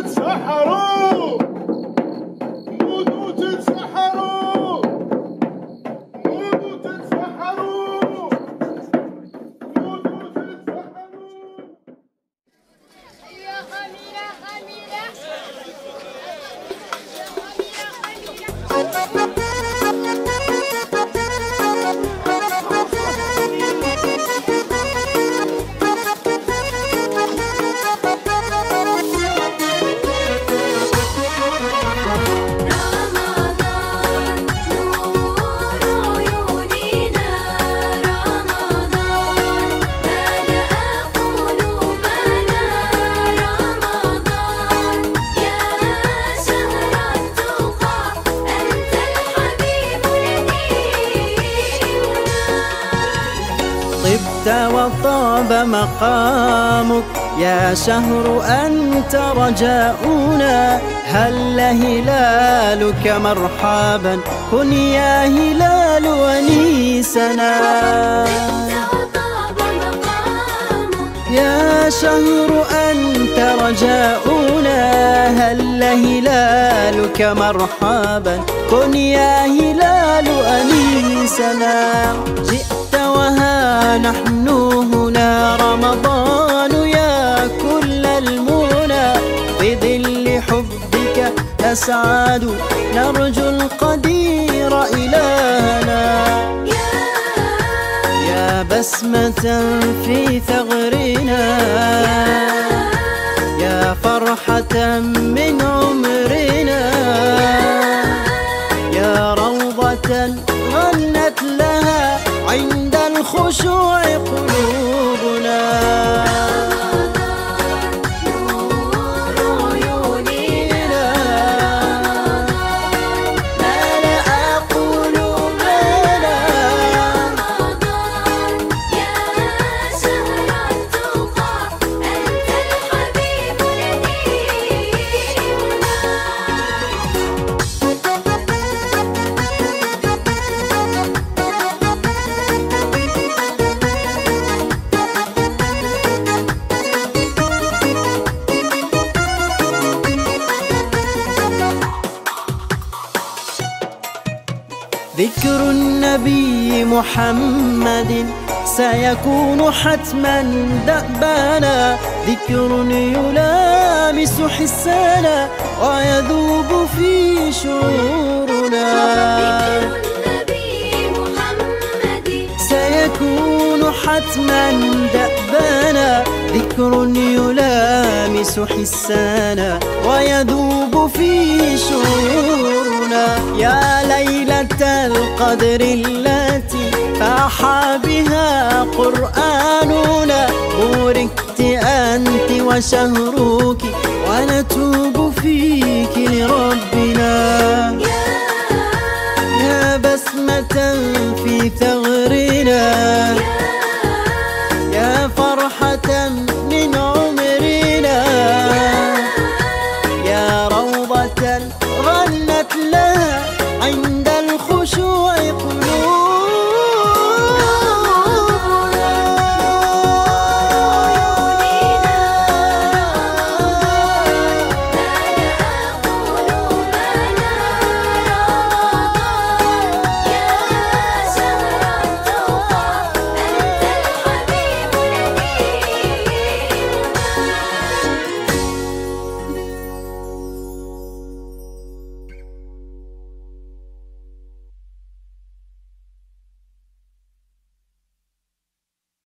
تتسحروا مودوا تتسحروا مودوا تتسحروا مودوا تتسحروا. يا خميرة خميرة طبت وطاب مقامك يا شهر أنت رجاؤنا. هل هلالك مرحبا كن يا هلال ونيسنا. يا شهر أنت رجاؤنا. هل هلالك مرحبا كن يا هلال أنيسنا. جئت وها نحن هنا رمضان يا كل المنى. بظل حبك نسعد نرجو القدير إلهنا. يا بسمة في ثغرنا يا فرحة من عمرنا. يا روضة غنت لها عند الخشوع قلوبنا. ذكر النبي محمد سيكون حتما دأبانا. ذكر يلامس حسانا ويذوب في شعورنا. سيكون حتما دأبانا. ذكر يلامس حسانا ويذوب في شعورنا. يا ليلة القدر التي فاح بها قرآننا. بوركت أنت وشهرك ونتوب فيك لربنا. يا بسمة في ثغرنا يا فرحة